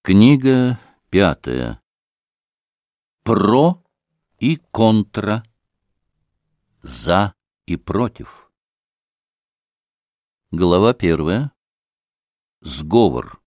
Книга 5. Про и контра. За и против. Глава 1. Сговор.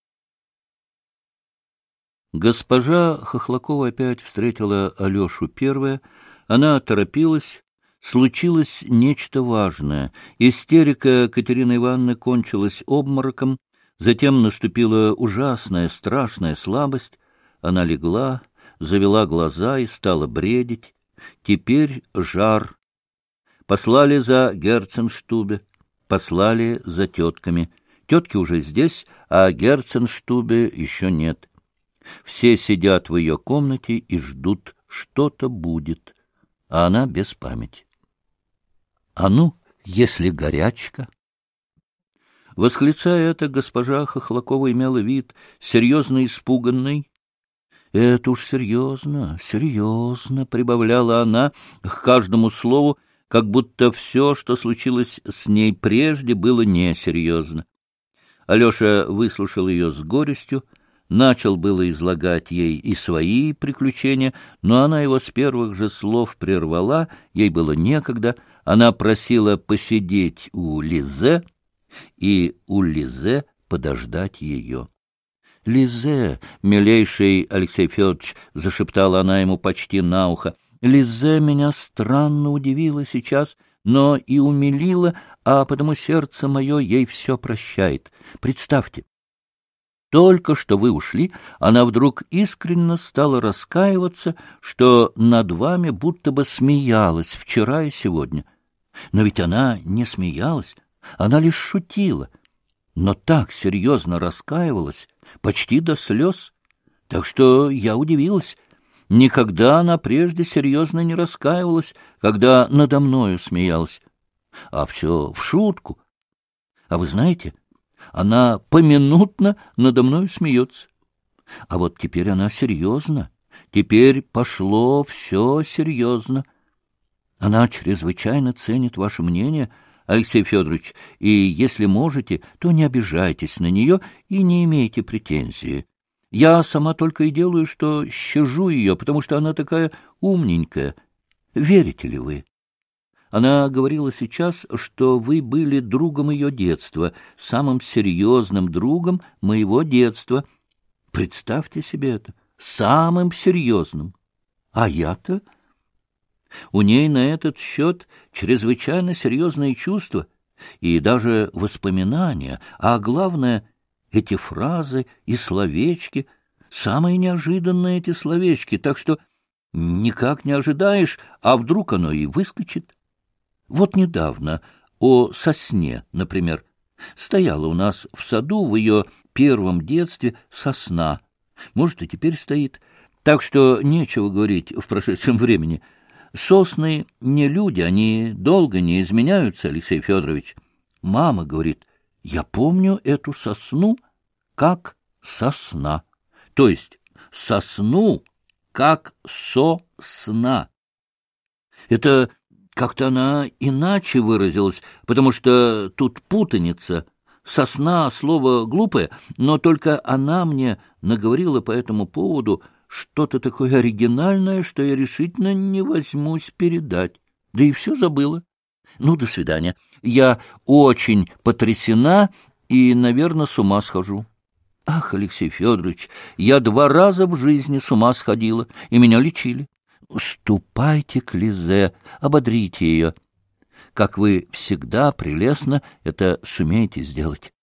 Госпожа Хохлакова опять встретила Алешу первая. Она торопилась. Случилось нечто важное. Истерика Катерины Ивановны кончилась обмороком. Затем наступила ужасная, страшная слабость. Она легла, завела глаза и стала бредить. Теперь жар. Послали за Герценштубе, послали за тетками. Тетки уже здесь, а Герценштубе еще нет. Все сидят в ее комнате и ждут, что-то будет, а она без памяти. А ну, если горячка? Восклицая это, госпожа Хохлакова имела вид серьезно испуганный. — Это уж серьезно, серьезно, — прибавляла она к каждому слову, как будто все, что случилось с ней прежде, было несерьезно. Алеша выслушал ее с горестью, начал было излагать ей и свои приключения, но она его с первых же слов прервала, ей было некогда, она просила посидеть у Лизе, и у Лизе подождать ее. — Лизе, милейший Алексей Федорович, — зашептала она ему почти на ухо, — Лизе меня странно удивила сейчас, но и умилила, а потому сердце мое ей все прощает. Представьте, только что вы ушли, она вдруг искренне стала раскаиваться, что над вами будто бы смеялась вчера и сегодня. Но ведь она не смеялась. Она лишь шутила, но так серьезно раскаивалась, почти до слез. Так что я удивилась. Никогда она прежде серьезно не раскаивалась, когда надо мною смеялась. А все в шутку. А вы знаете, она поминутно надо мною смеется. А вот теперь она серьезна. Теперь пошло все серьезно. Она чрезвычайно ценит ваше мнение, Алексей Федорович, и, если можете, то не обижайтесь на нее и не имейте претензии. Я сама только и делаю, что щажу ее, потому что она такая умненькая. Верите ли вы? Она говорила сейчас, что вы были другом ее детства, самым серьезным другом моего детства. Представьте себе это, самым серьезным. А я-то... У ней на этот счет чрезвычайно серьезные чувства и даже воспоминания, а главное, эти фразы и словечки, самые неожиданные эти словечки, так что никак не ожидаешь, а вдруг оно и выскочит. Вот недавно о сосне, например, стояла у нас в саду в ее первом детстве сосна, может, и теперь стоит, так что нечего говорить в прошедшем времени. Сосны не люди, они долго не изменяются, Алексей Федорович. Мама говорит, я помню эту сосну как сосна, то есть сосну как сосна. Это как-то она иначе выразилась, потому что тут путаница. Сосна — слово глупое, но только она мне наговорила по этому поводу что-то такое оригинальное, что я решительно не возьмусь передать. Да и все забыла. Ну, до свидания. Я очень потрясена и, наверное, с ума схожу. Ах, Алексей Федорович, я 2 раза в жизни с ума сходила, и меня лечили. Ступайте к Лизе, ободрите ее. Как вы всегда прелестно это сумеете сделать.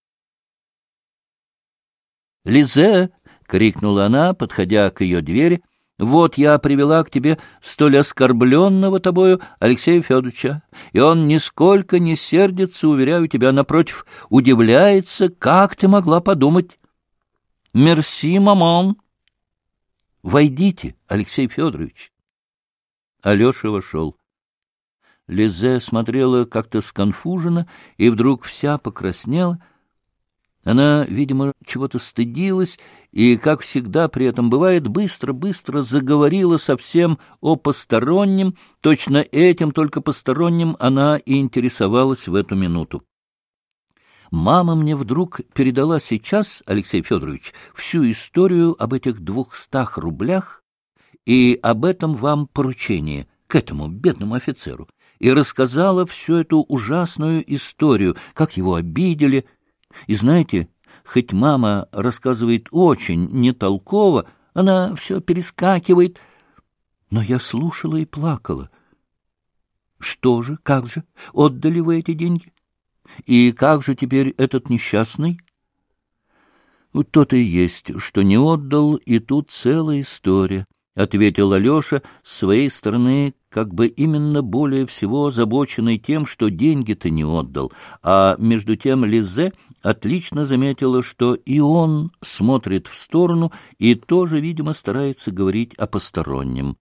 Лизе! — крикнула она, подходя к ее двери. — Вот я привела к тебе столь оскорбленного тобою Алексея Федоровича, и он нисколько не сердится, уверяю тебя, напротив, удивляется, как ты могла подумать. — Мерси, маман. — Войдите, Алексей Федорович. Алеша вошел. Лизе смотрела как-то сконфуженно и вдруг вся покраснела. Она, видимо, чего-то стыдилась и, как всегда при этом бывает, быстро-быстро заговорила совсем о постороннем, точно этим только посторонним она и интересовалась в эту минуту. Мама мне вдруг передала сейчас, Алексей Федорович, всю историю об этих 200 рублях и об этом вам поручении, к этому бедному офицеру, и рассказала всю эту ужасную историю, как его обидели. И знаете, хоть мама рассказывает очень нетолково, она все перескакивает, но я слушала и плакала. Что же, как же, отдали вы эти деньги? И как же теперь этот несчастный? Вот то-то и есть, что не отдал, и тут целая история, — ответил Алеша с своей стороны, как бы именно более всего озабоченный тем, что деньги-то не отдал, а между тем Лизе отлично заметила, что и он смотрит в сторону и тоже, видимо, старается говорить о постороннем.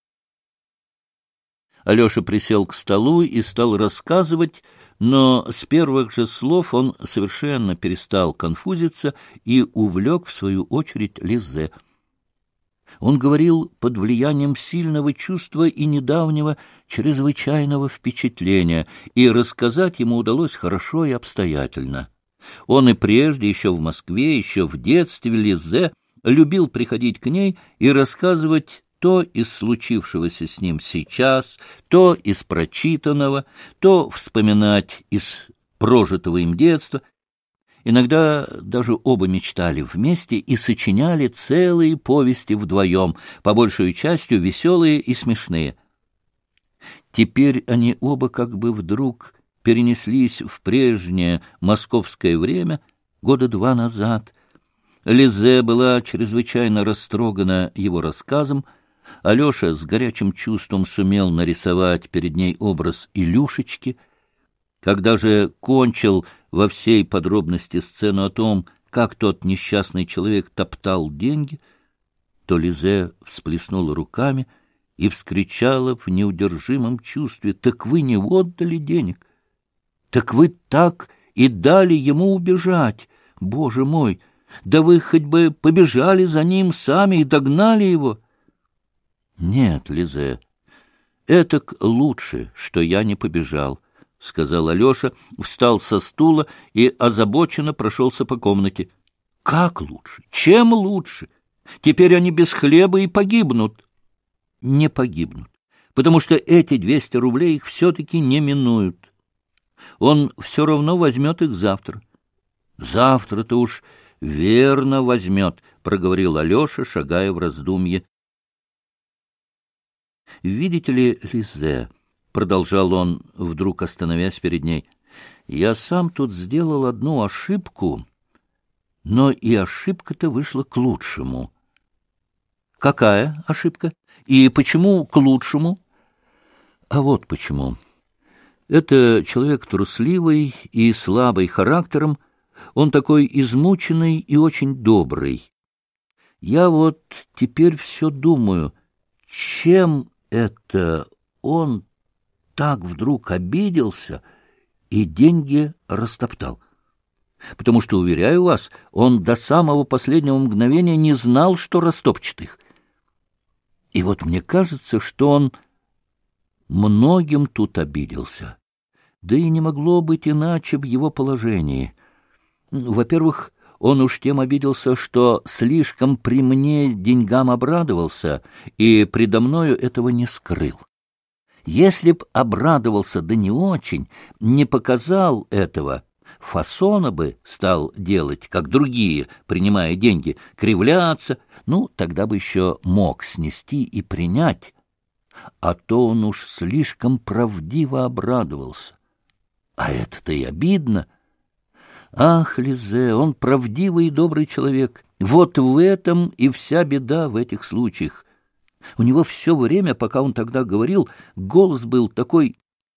Алеша присел к столу и стал рассказывать, но с первых же слов он совершенно перестал конфузиться и увлек, в свою очередь, Лизе. Он говорил под влиянием сильного чувства и недавнего чрезвычайного впечатления, и рассказать ему удалось хорошо и обстоятельно. Он и прежде, еще в Москве, еще в детстве, Лизе любил приходить к ней и рассказывать то из случившегося с ним сейчас, то из прочитанного, то вспоминать из прожитого им детства. Иногда даже оба мечтали вместе и сочиняли целые повести вдвоем, по большей части веселые и смешные. Теперь они оба как бы вдруг перенеслись в прежнее московское время, 2 года назад. Лизе была чрезвычайно растрогана его рассказом. Алеша с горячим чувством сумел нарисовать перед ней образ Илюшечки. Когда же кончил во всей подробности сцену о том, как тот несчастный человек топтал деньги, то Лизе всплеснула руками и вскричала в неудержимом чувстве: «Так вы не отдали денег? Так вы так и дали ему убежать? Боже мой! Да вы хоть бы побежали за ним сами и догнали его!» «Нет, Лизе, этак лучше, что я не побежал», — сказал Алеша, встал со стула и озабоченно прошелся по комнате. «Как лучше? Чем лучше? Теперь они без хлеба и погибнут». «Не погибнут, потому что эти 200 рублей их все-таки не минуют. Он все равно возьмет их завтра». «Завтра-то уж верно возьмет», — проговорил Алеша, шагая в раздумье. «Видите ли, Лизе, — продолжал он, вдруг остановясь перед ней, — я сам тут сделал одну ошибку, но и ошибка-то вышла к лучшему». «Какая ошибка? И почему к лучшему?» «А вот почему. Это человек трусливый и слабый характером, он такой измученный и очень добрый. Я вот теперь все думаю, чем это он так вдруг обиделся и деньги растоптал. Потому что, уверяю вас, он до самого последнего мгновения не знал, что растопчет их. И вот мне кажется, что он многим тут обиделся. Да и не могло быть иначе в его положении. Во-первых, он уж тем обиделся, что слишком при мне деньгам обрадовался, и предо мною этого не скрыл. Если б обрадовался, да не очень, не показал этого, фасона бы стал делать, как другие, принимая деньги, кривляться, тогда бы еще мог снести и принять. А то он уж слишком правдиво обрадовался. А это-то и обидно. Ах, Лизе, он правдивый и добрый человек. Вот в этом и вся беда в этих случаях. У него все время, пока он тогда говорил, голос был такой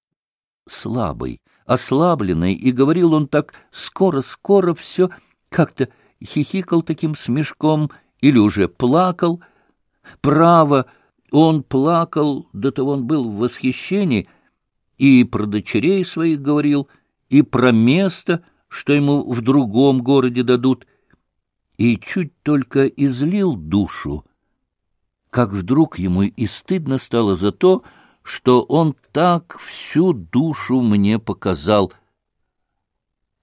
слабый, ослабленный, и говорил он так скоро-скоро, все как-то хихикал таким смешком или уже плакал. Право, он плакал, до того он был в восхищении, и про дочерей своих говорил, и про место, что ему в другом городе дадут, и чуть только излил душу, как вдруг ему и стыдно стало за то, что он так всю душу мне показал.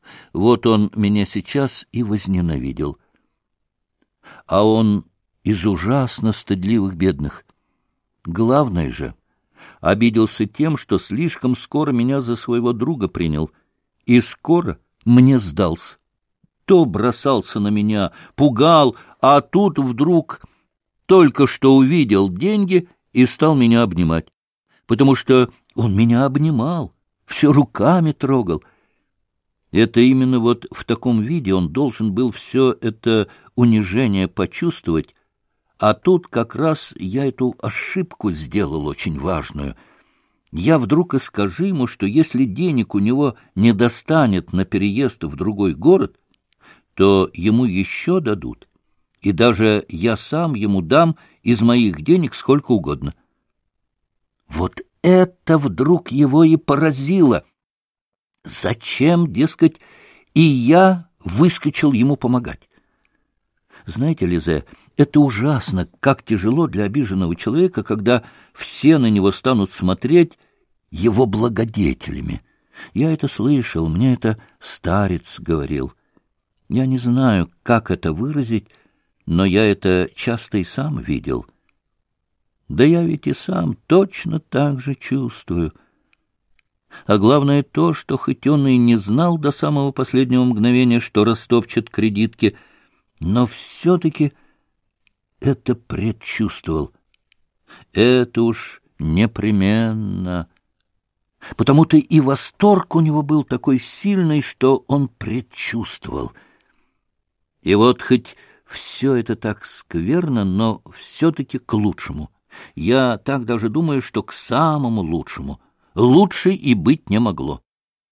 Вот он меня сейчас и возненавидел. А он из ужасно стыдливых бедных. Главное же, обиделся тем, что слишком скоро меня за своего друга принял, и скоро мне сдался. То бросался на меня, пугал, а тут вдруг только что увидел деньги и стал меня обнимать, потому что он меня обнимал, все руками трогал. Это именно вот в таком виде он должен был все это унижение почувствовать, а тут как раз я эту ошибку сделал очень важную. Я вдруг и скажу ему, что если денег у него не достанет на переезд в другой город, то ему еще дадут, и даже я сам ему дам из моих денег сколько угодно. Вот это вдруг его и поразило. Зачем, дескать, и я выскочил ему помогать? Знаете, Лизе, это ужасно, как тяжело для обиженного человека, когда все на него станут смотреть его благодетелями. Я это слышал, мне это старец говорил. Я не знаю, как это выразить, но я это часто и сам видел. Да я ведь и сам точно так же чувствую. А главное то, что хоть он и не знал до самого последнего мгновения, что растопчет кредитки, но все-таки это предчувствовал. Это уж непременно. Потому-то и восторг у него был такой сильный, что он предчувствовал. И вот хоть все это так скверно, но все-таки к лучшему. Я так даже думаю, что к самому лучшему. Лучше и быть не могло.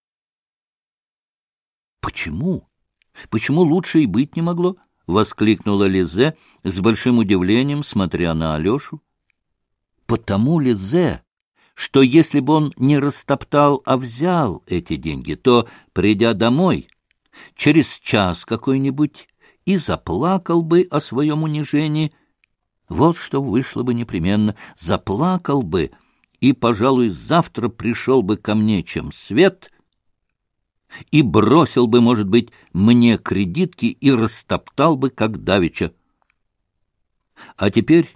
Почему? Почему лучше и быть не могло? — воскликнула Лизе с большим удивлением, смотря на Алешу. Потому, Лизе, что если бы он не растоптал, а взял эти деньги, то, придя домой, через час какой-нибудь и заплакал бы о своем унижении. Вот что вышло бы непременно. Заплакал бы и, пожалуй, завтра пришел бы ко мне чем свет и бросил бы, может быть, мне кредитки и растоптал бы, как давеча. А теперь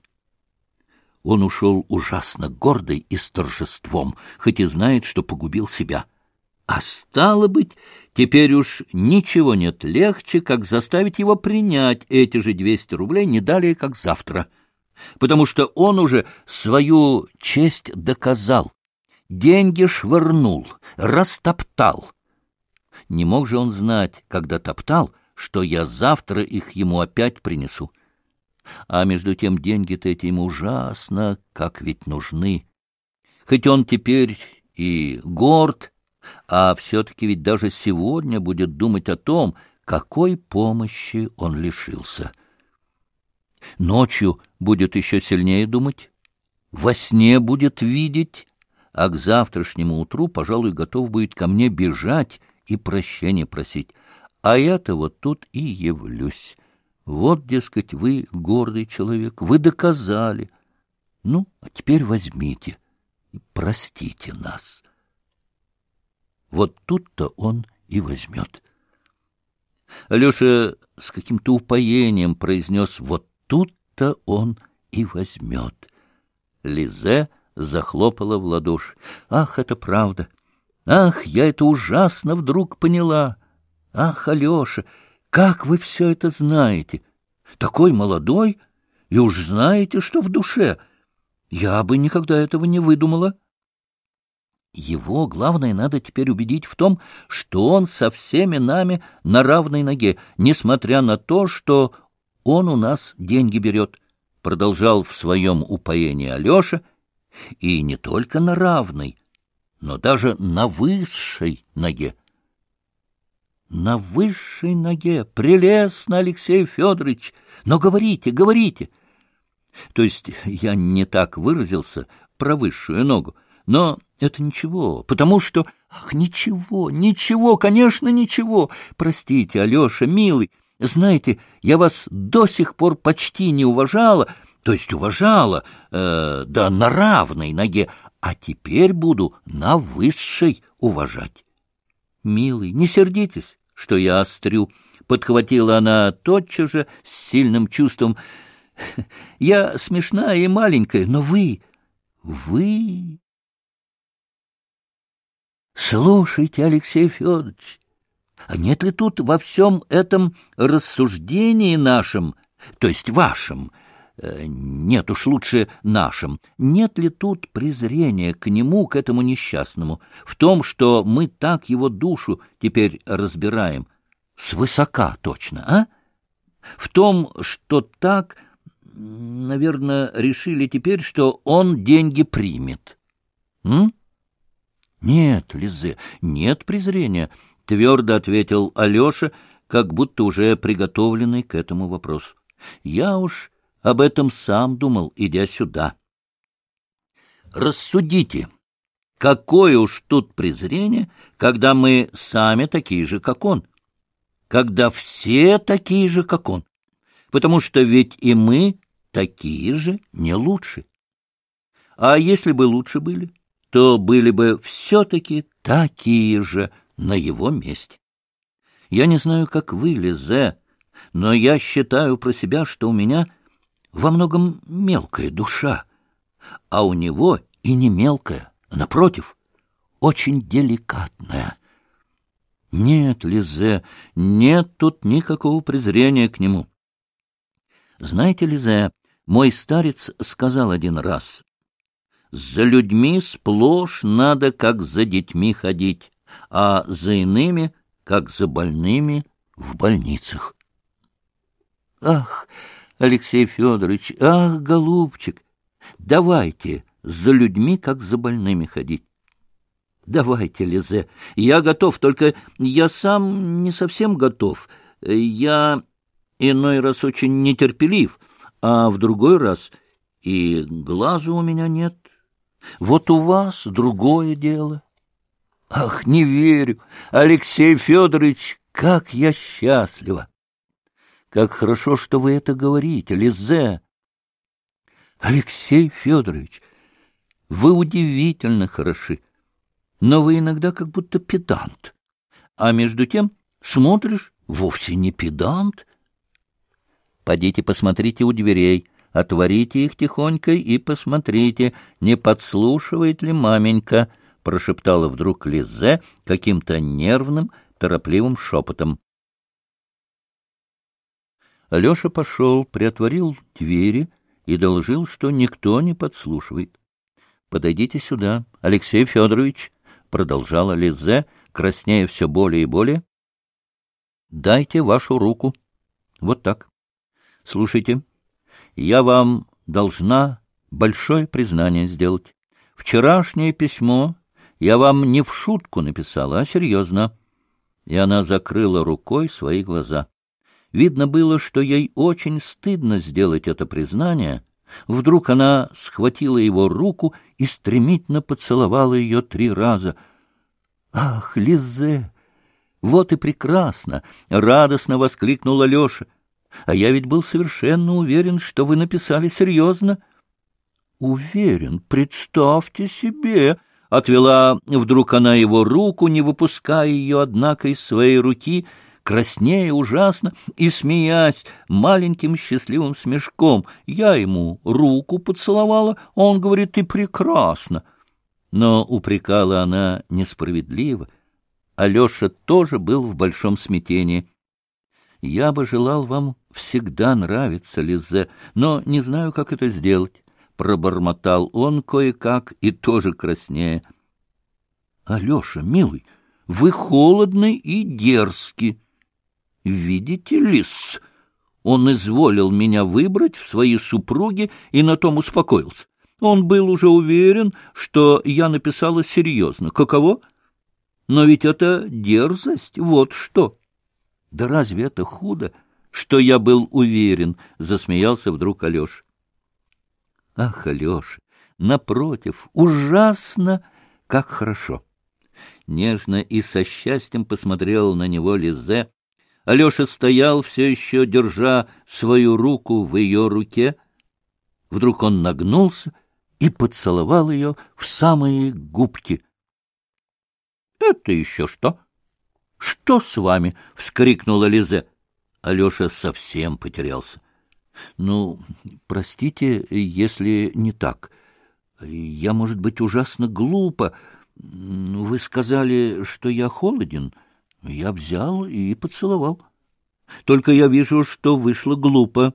он ушел ужасно гордый и с торжеством, хоть и знает, что погубил себя. А стало быть, теперь уж ничего нет легче, как заставить его принять эти же 200 рублей не далее, как завтра. Потому что он уже свою честь доказал, деньги швырнул, растоптал. Не мог же он знать, когда топтал, что я завтра их ему опять принесу. А между тем деньги-то эти ему ужасно, как ведь нужны. Хоть он теперь и горд, а все-таки ведь даже сегодня будет думать о том, какой помощи он лишился. Ночью будет еще сильнее думать, во сне будет видеть, а к завтрашнему утру, пожалуй, готов будет ко мне бежать и прощения просить. А я-то вот тут и явлюсь. Вот, дескать, вы гордый человек, вы доказали. Ну, а теперь возьмите и простите нас. Вот тут-то он и возьмет. Алеша с каким-то упоением произнес: вот тут-то он и возьмет. Лизе захлопала в ладоши. Ах, это правда! Ах, я это ужасно вдруг поняла! Ах, Алеша, как вы все это знаете? Такой молодой, и уж знаете, что в душе. Я бы никогда этого не выдумала. Его, главное, надо теперь убедить в том, что он со всеми нами на равной ноге, несмотря на то, что он у нас деньги берет, — продолжал в своем упоении Алеша, — и не только на равной, но даже на высшей ноге. На высшей ноге. Прелестно, Алексей Федорович. Но говорите, говорите. То есть я не так выразился про высшую ногу, но это ничего, потому что... Ах, ничего, ничего, конечно, ничего. Простите, Алеша, милый, знаете, я вас до сих пор почти не уважала, то есть уважала, да на равной ноге, а теперь буду на высшей уважать. Милый, не сердитесь, что я острю. Подхватила она тотчас же с сильным чувством. Я смешная и маленькая, но вы... Слушайте, Алексей Федорович, а нет ли тут во всем этом рассуждении нашем, то есть вашем, нет уж лучше нашем, нет ли тут презрения к нему, к этому несчастному, в том, что мы так его душу теперь разбираем, свысока точно, а? В том, что так, наверное, решили теперь, что он деньги примет. Нет, Лизе, нет презрения, — твердо ответил Алеша, как будто уже приготовленный к этому вопросу. Я уж об этом сам думал, идя сюда. Рассудите, какое уж тут презрение, когда мы сами такие же, как он, когда все такие же, как он, потому что ведь и мы такие же, не лучше. А если бы лучше были, то были бы все-таки такие же на его месте. Я не знаю, как вы, Лизе, но я считаю про себя, что у меня во многом мелкая душа, а у него и не мелкая, а, напротив, очень деликатная. Нет, Лизе, нет тут никакого презрения к нему. Знаете, Лизе, мой старец сказал один раз: «За людьми сплошь надо, как за детьми ходить, а за иными, как за больными в больницах». Ах, Алексей Федорович, ах, голубчик, давайте за людьми, как за больными ходить. Давайте, Лизе, я готов, только я сам не совсем готов. Я иной раз очень нетерпелив, а в другой раз и глазу у меня нет. Вот у вас другое дело. Ах, не верю, Алексей Федорович, как я счастлива! Как хорошо, что вы это говорите, Лизе. Алексей Федорович, вы удивительно хороши, но вы иногда как будто педант. А между тем, смотришь, вовсе не педант. Подите посмотрите у дверей, отворите их тихонько и посмотрите, не подслушивает ли маменька, — прошептала вдруг Лизе каким-то нервным, торопливым шепотом. Алеша пошел, приотворил двери и доложил, что никто не подслушивает. — Подойдите сюда, Алексей Федорович, — продолжала Лизе, краснея все более и более. — Дайте вашу руку. Вот так. Слушайте, я вам должна большое признание сделать. Вчерашнее письмо я вам не в шутку написала, а серьезно. И она закрыла рукой свои глаза. Видно было, что ей очень стыдно сделать это признание. Вдруг она схватила его руку и стремительно поцеловала ее 3 раза. — Ах, Лизе, вот и прекрасно! — радостно воскликнул Алеша. — А я ведь был совершенно уверен, что вы написали серьезно. — Уверен, представьте себе! — отвела вдруг она его руку, не выпуская ее, однако, из своей руки, краснея ужасно и смеясь маленьким счастливым смешком. Я ему руку поцеловала, он говорит: «Ты прекрасно». Но упрекала она несправедливо. Алеша тоже был в большом смятении. «Я бы желал вам всегда нравиться, Лизе, но не знаю, как это сделать», — пробормотал он кое-как и тоже краснея. «Алеша, милый, вы холодны и дерзки. Видите ли-с, он изволил меня выбрать в свои супруги и на том успокоился. Он был уже уверен, что я написала серьезно. Каково? Но ведь это дерзость, вот что». «Да разве это худо, что я был уверен?» — засмеялся вдруг Алеша. «Ах, Алеша, напротив, ужасно, как хорошо!» Нежно и со счастьем посмотрела на него Лизе. Алеша стоял, все еще держа свою руку в ее руке. Вдруг он нагнулся и поцеловал ее в самые губки. — Это еще что? Что с вами? — вскрикнула Лизе. Алеша совсем потерялся. — Ну, простите, если не так. Я, может быть, ужасно глупо. Вы сказали, что я холоден. Я взял и поцеловал. Только я вижу, что вышло глупо.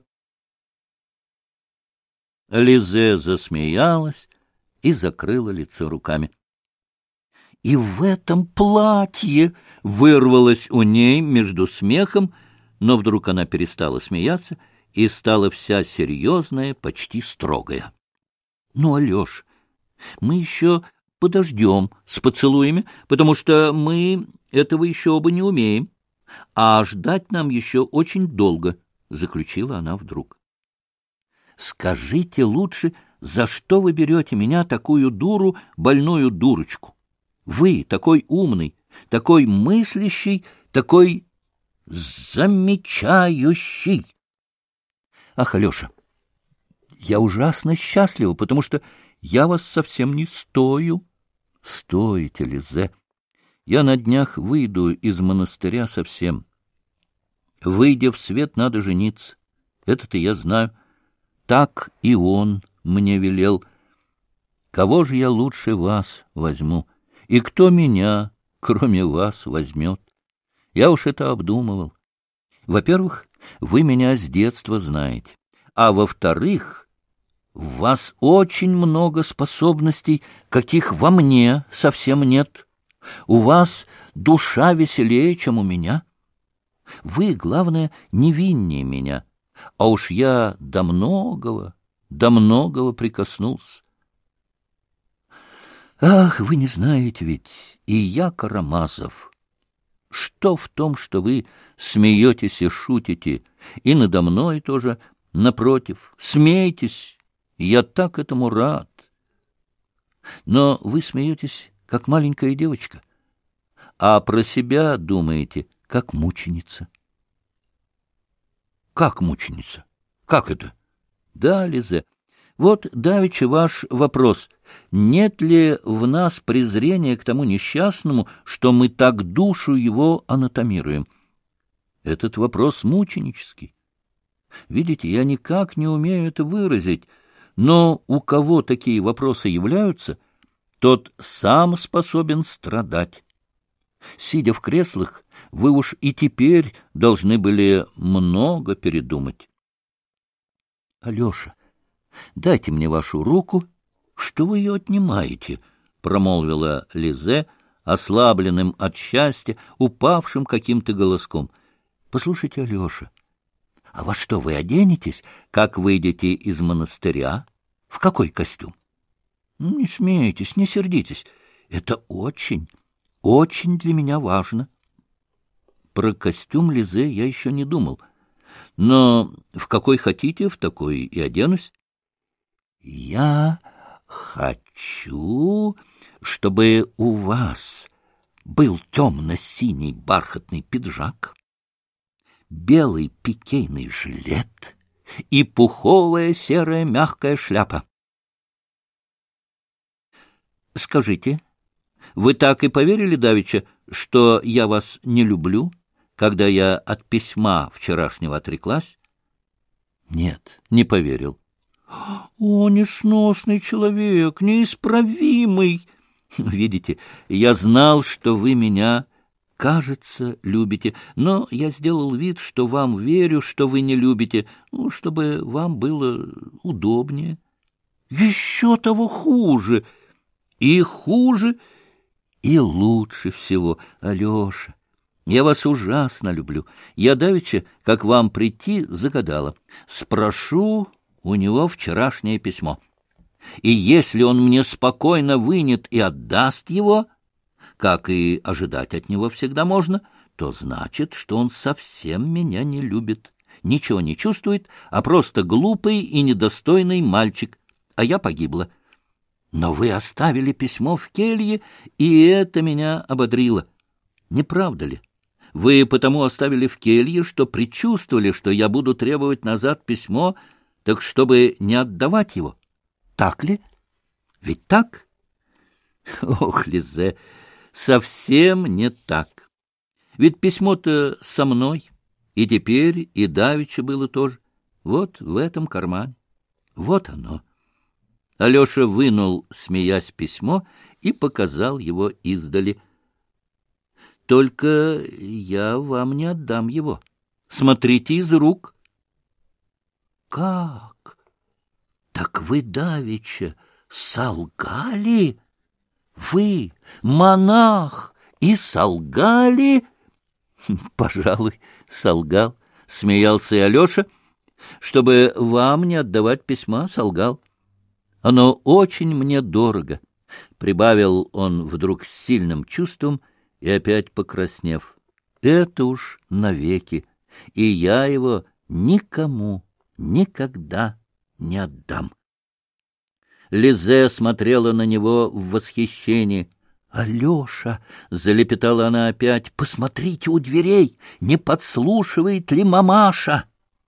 Лизе засмеялась и закрыла лицо руками. — И в этом платье! — вырвалось у ней между смехом, но вдруг она перестала смеяться и стала вся серьезная, почти строгая. — Ну, Алеш, мы еще подождем с поцелуями, потому что мы этого еще оба не умеем, а ждать нам еще очень долго, — заключила она вдруг. — Скажите лучше, за что вы берете меня, такую дуру, больную дурочку? Вы такой умный, такой мыслящий, такой замечающий. Ах, Алеша, я ужасно счастлива, потому что я вас совсем не стою. Стоите, Лизе. Я на днях выйду из монастыря совсем. Выйдя в свет, надо жениться. Это-то я знаю. Так и он мне велел. Кого же я лучше вас возьму? И кто меня, кроме вас, возьмет? Я уж это обдумывал. Во-первых, вы меня с детства знаете. А во-вторых, в вас очень много способностей, каких во мне совсем нет. У вас душа веселее, чем у меня. Вы, главное, невиннее меня. А уж я до многого прикоснулся. Ах, вы не знаете ведь, и я Карамазов. Что в том, что вы смеетесь и шутите, и надо мной тоже, напротив, смейтесь, я так этому рад. Но вы смеетесь, как маленькая девочка, а про себя думаете, как мученица. Как мученица? Как это? Да, Лизе. Вот давеча ваш вопрос. Нет ли в нас презрения к тому несчастному, что мы так душу его анатомируем? Этот вопрос мученический. Видите, я никак не умею это выразить, но у кого такие вопросы являются, тот сам способен страдать. Сидя в креслах, вы уж и теперь должны были много передумать. Алеша, дайте мне вашу руку. Что вы ее отнимаете? — промолвила Лизе, ослабленным от счастья, упавшим каким-то голоском. — Послушайте, Алеша, а во что вы оденетесь, как выйдете из монастыря? В какой костюм? Не смейтесь, не сердитесь. Это очень для меня важно. Про костюм Лизе я еще не думал. Но в какой хотите, в такой и оденусь. Я хочу, чтобы у вас был темно-синий бархатный пиджак, белый пикейный жилет и пуховая серая мягкая шляпа. Скажите, вы так и поверили давеча, что я вас не люблю, когда я от письма вчерашнего отреклась? Нет, не поверил. О, несносный человек, неисправимый! Видите, я знал, что вы меня, кажется, любите, но я сделал вид, что вам верю, что вы не любите, ну, чтобы вам было удобнее. Еще того хуже! И хуже, и лучше всего, Алеша. Я вас ужасно люблю. Я давеча, как вам прийти, загадала. Спрошу у него вчерашнее письмо. И если он мне спокойно вынет и отдаст его, как и ожидать от него всегда можно, то значит, что он совсем меня не любит, ничего не чувствует, а просто глупый и недостойный мальчик, а я погибла. Но вы оставили письмо в келье, и это меня ободрило. Не правда ли? Вы потому оставили в келье, что предчувствовали, что я буду требовать назад письмо, так чтобы не отдавать его. Так ли? Ведь так? Ох, Лизе, совсем не так. Ведь письмо-то со мной, и теперь, и давеча было тоже. Вот в этом кармане. Вот оно. Алеша вынул, смеясь, письмо и показал его издали. — Только я вам не отдам его. Смотрите из рук. — Как? Так вы давеча солгали? Вы, монах, и солгали? — Пожалуй, солгал, — смеялся и Алеша. Чтобы вам не отдавать письма, солгал. Оно очень мне дорого, — прибавил он вдруг с сильным чувством и опять покраснев. Это уж навеки, и я его никому никогда не отдам. Лизе смотрела на него в восхищении. — Алеша, — залепетала она опять, — посмотрите у дверей, не подслушивает ли мамаша?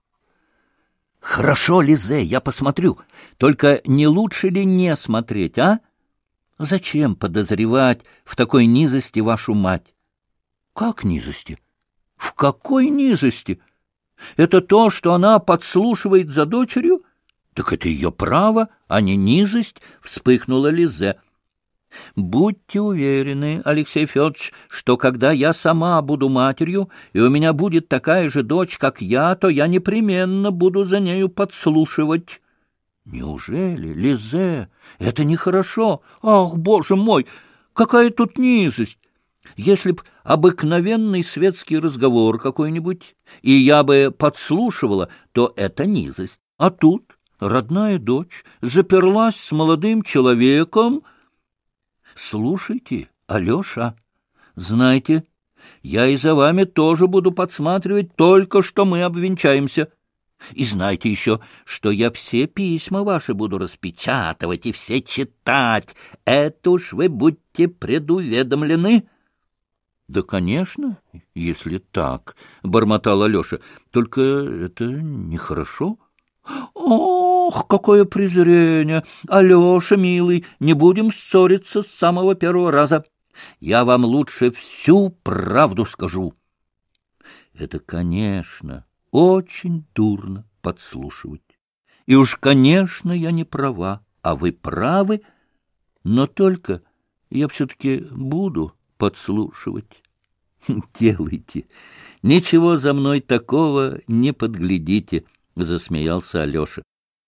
— Хорошо, Лизе, я посмотрю. Только не лучше ли не смотреть, а? Зачем подозревать в такой низости вашу мать? — Как низости? В какой низости? Это то, что она подслушивает за дочерью? Так это ее право, а не низость, — вспыхнула Лизе. Будьте уверены, Алексей Федорович, что когда я сама буду матерью, и у меня будет такая же дочь, как я, то я непременно буду за нею подслушивать. Неужели, Лизе, это нехорошо? Ах, Боже мой, какая тут низость! Если б обыкновенный светский разговор какой-нибудь, и я бы подслушивала, то это низость. А тут родная дочь заперлась с молодым человеком. Слушайте, Алеша, знайте, я и за вами тоже буду подсматривать, только что мы обвенчаемся. И знайте еще, что я все письма ваши буду распечатывать и все читать. Это уж вы будьте предуведомлены. — Да, конечно, если так, — бормотал Алеша, — только это нехорошо. — Ох, какое презрение! Алеша, милый, не будем ссориться с самого первого раза. Я вам лучше всю правду скажу. Это, конечно, очень дурно подслушивать. И уж, конечно, я не права, а вы правы, но только я все-таки буду подслушивать. Делайте. Ничего за мной такого не подглядите, — засмеялся Алеша.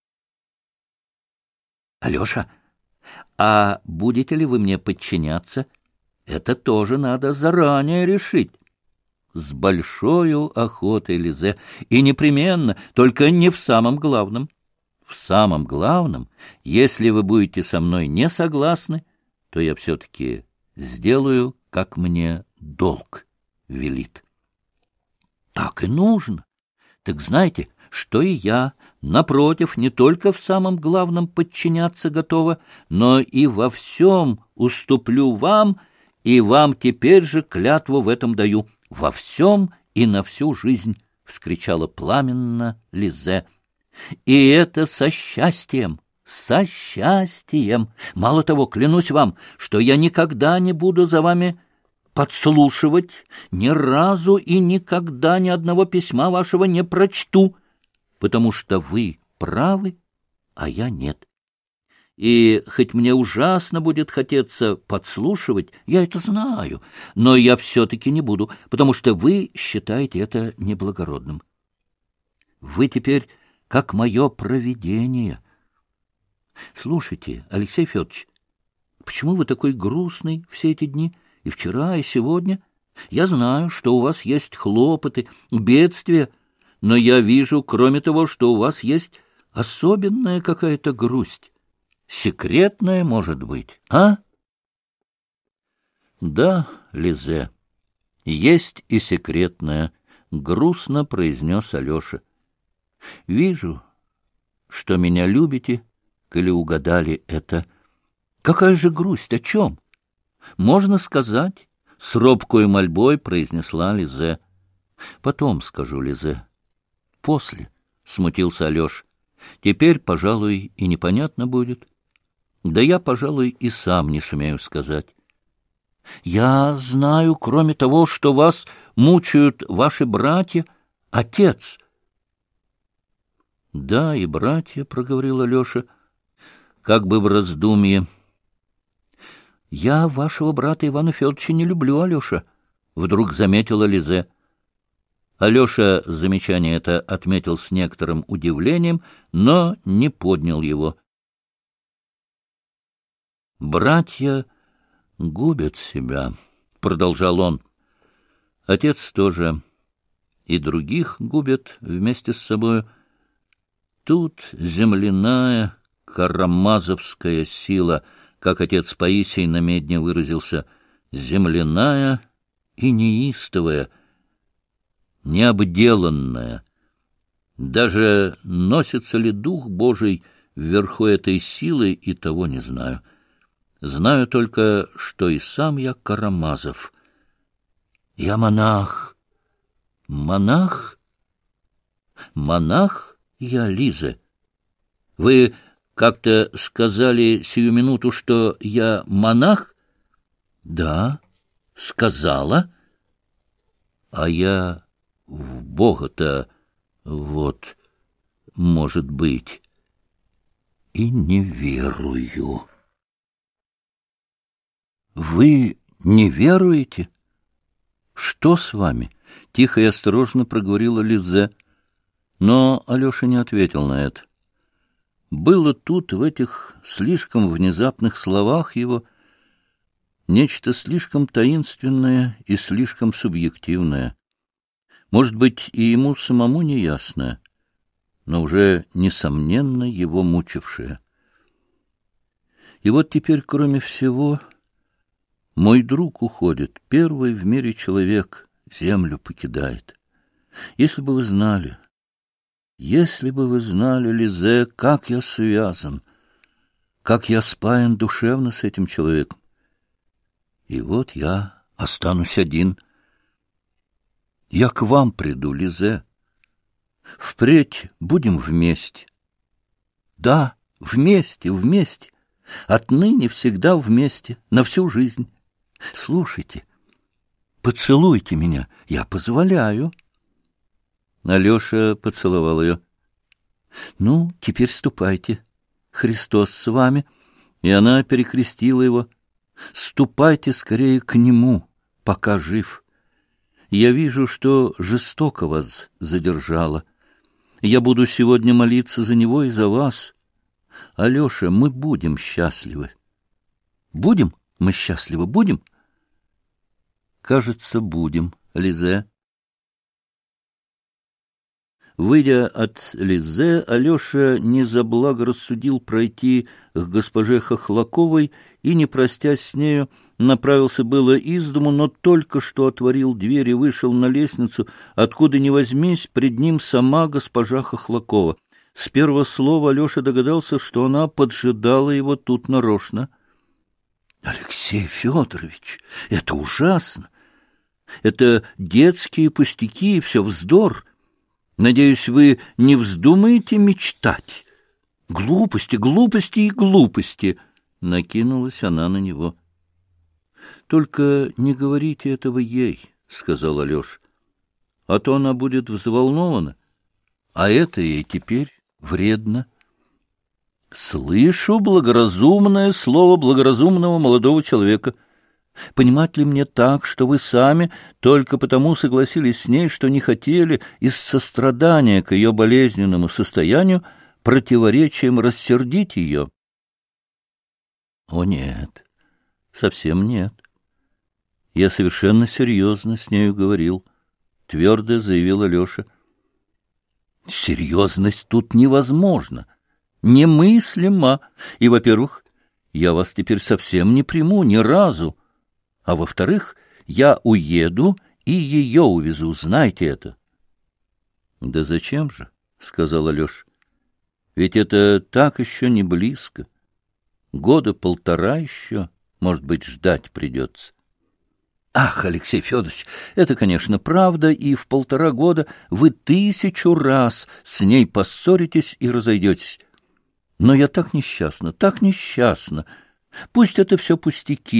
— Алеша, а будете ли вы мне подчиняться? Это тоже надо заранее решить. С большою охотой, Лизе, и непременно, только не в самом главном. В самом главном, если вы будете со мной не согласны, то я все-таки сделаю, как мне долг велит. Так и нужно. Так знаете, что и я, напротив, не только в самом главном подчиняться готова, но и во всем уступлю вам, и вам теперь же клятву в этом даю. Во всем и на всю жизнь, — вскричала пламенно Лизе. И это со счастьем, со счастьем. Мало того, клянусь вам, что я никогда не буду за вами подслушивать, ни разу и никогда ни одного письма вашего не прочту, потому что вы правы, а я нет. И хоть мне ужасно будет хотеться подслушивать, я это знаю, но я все-таки не буду, потому что вы считаете это неблагородным. Вы теперь как мое провидение. Слушайте, Алексей Федорович, почему вы такой грустный все эти дни, и вчера, и сегодня? Я знаю, что у вас есть хлопоты, бедствия, но я вижу, кроме того, что у вас есть особенная какая-то грусть. Секретная, может быть, а? Да, Лизе, есть и секретная, — грустно произнес Алеша. Вижу, что меня любите, коли угадали это. Какая же грусть, о чем? Можно сказать, — с робкой мольбой произнесла Лизе. Потом скажу, Лизе. После, — смутился Алеша. Теперь, пожалуй, и непонятно будет. Да я, пожалуй, и сам не сумею сказать. Я знаю, кроме того, что вас мучают ваши братья, отец. — Да, и братья, — проговорил Алеша, как бы в раздумье. — Я вашего брата Ивана Федоровича не люблю, Алеша, — вдруг заметила Лизе. Алеша замечание это отметил с некоторым удивлением, но не поднял его. — Братья губят себя, — продолжал он. — Отец тоже и других губят вместе с собою. Тут земляная карамазовская сила, как отец Паисий на медне выразился, земляная и неистовая, необделанная. Даже носится ли Дух Божий вверху этой силы, и того не знаю. Знаю только, что и сам я Карамазов. Я монах. Монах? Монах я, Лиза. Вы как-то сказали сию минуту, что я монах? Да, сказала. А я в Бога-то, вот, может быть, и не верую. Вы не веруете? Что с вами? Тихо и осторожно проговорила Лизе. Но Алеша не ответил на это. Было тут, в этих слишком внезапных словах его, нечто слишком таинственное и слишком субъективное. Может быть, и ему самому неясное, но уже, несомненно, его мучившее. И вот теперь, кроме всего, мой друг уходит, первый в мире человек землю покидает. Если бы вы знали, Лизе, как я связан, как я спаян душевно с этим человеком. И вот я останусь один. Я к вам приду, Лизе. Впредь будем вместе. Да, вместе. Отныне всегда вместе, на всю жизнь. Слушайте, поцелуйте меня, я позволяю. Алеша поцеловал ее. Ну, теперь ступайте. Христос с вами. И она перекрестила его. Ступайте скорее к нему, пока жив. Я вижу, что жестоко вас задержало. Я буду сегодня молиться за него и за вас. Алеша, мы будем счастливы. Будем? Мы счастливы будем? Кажется, будем, Лизе. Выйдя от Лизе, Алеша не заблагорассудил пройти к госпоже Хохлаковой и, не простясь с нею, направился было из дому, но только что отворил дверь и вышел на лестницу, откуда ни возьмись, пред ним сама госпожа Хохлакова. С первого слова Алеша догадался, что она поджидала его тут нарочно. — Алексей Федорович, это ужасно! Это детские пустяки, все вздор. Надеюсь, вы не вздумаете мечтать. Глупости, глупости и глупости! — накинулась она на него. — Только не говорите этого ей, — сказал Алеша, — а то она будет взволнована, а это ей теперь вредно. — Слышу благоразумное слово благоразумного молодого человека. Понимать ли мне так, что вы сами только потому согласились с ней, что не хотели из сострадания к ее болезненному состоянию противоречием рассердить ее? — О, нет, совсем нет. Я совершенно серьезно с нею говорил, — твердо заявил Алеша. — Серьезность тут невозможна, немыслима. И, во-первых, я вас теперь совсем не приму ни разу. А во-вторых, я уеду и ее увезу, знайте это. — Да зачем же, — сказал Алеша, — ведь это так еще не близко. Года полтора еще, может быть, ждать придется. — Ах, Алексей Федорович, это, конечно, правда, и в 1,5 года вы 1000 раз с ней поссоритесь и разойдетесь. Но я так несчастна, так несчастна. Пусть это все пустяки.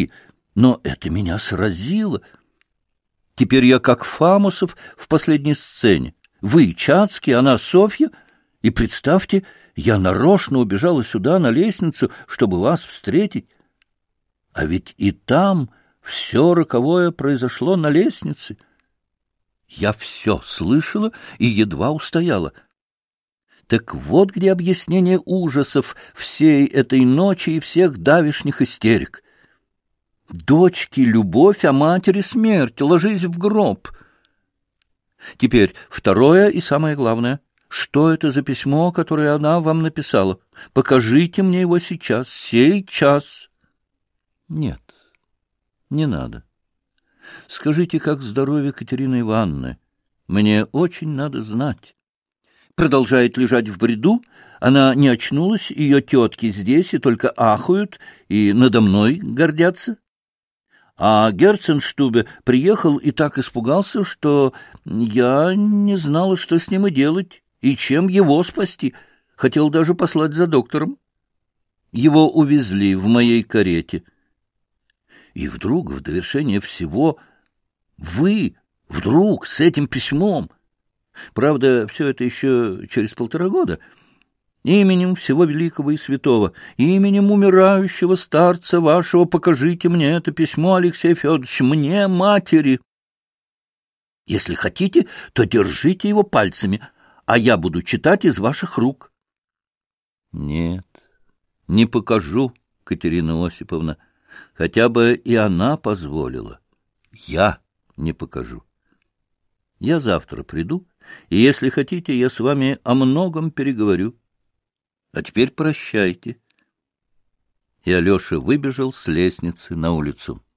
Но это меня сразило. Теперь я как Фамусов в последней сцене. Вы Чацкий, она Софья, и представьте, я нарочно убежала сюда на лестницу, чтобы вас встретить. А ведь и там все роковое произошло на лестнице. Я все слышала и едва устояла. Так вот где объяснение ужасов всей этой ночи и всех давешних истерик. Дочке любовь, а матери смерть, ложись в гроб. Теперь второе и самое главное. Что это за письмо, которое она вам написала? Покажите мне его сейчас, сей час. Нет, не надо. Скажите, как здоровье Катерины Ивановны. Мне очень надо знать. Продолжает лежать в бреду, она не очнулась, ее тетки здесь и только ахают, и надо мной гордятся. А Герценштубе приехал и так испугался, что я не знала, что с ним и делать, и чем его спасти. Хотел даже послать за доктором. Его увезли в моей карете. И вдруг, в довершение всего, вы вдруг с этим письмом. Правда, все это еще через 1,5 года. Именем всего великого и святого, именем умирающего старца вашего покажите мне это письмо, Алексей Федорович, мне, матери. Если хотите, то держите его пальцами, а я буду читать из ваших рук. Нет, не покажу, Катерина Осиповна, хотя бы и она позволила. Я не покажу. Я завтра приду, и, если хотите, я с вами о многом переговорю. А теперь прощайте. И Алеша выбежал с лестницы на улицу.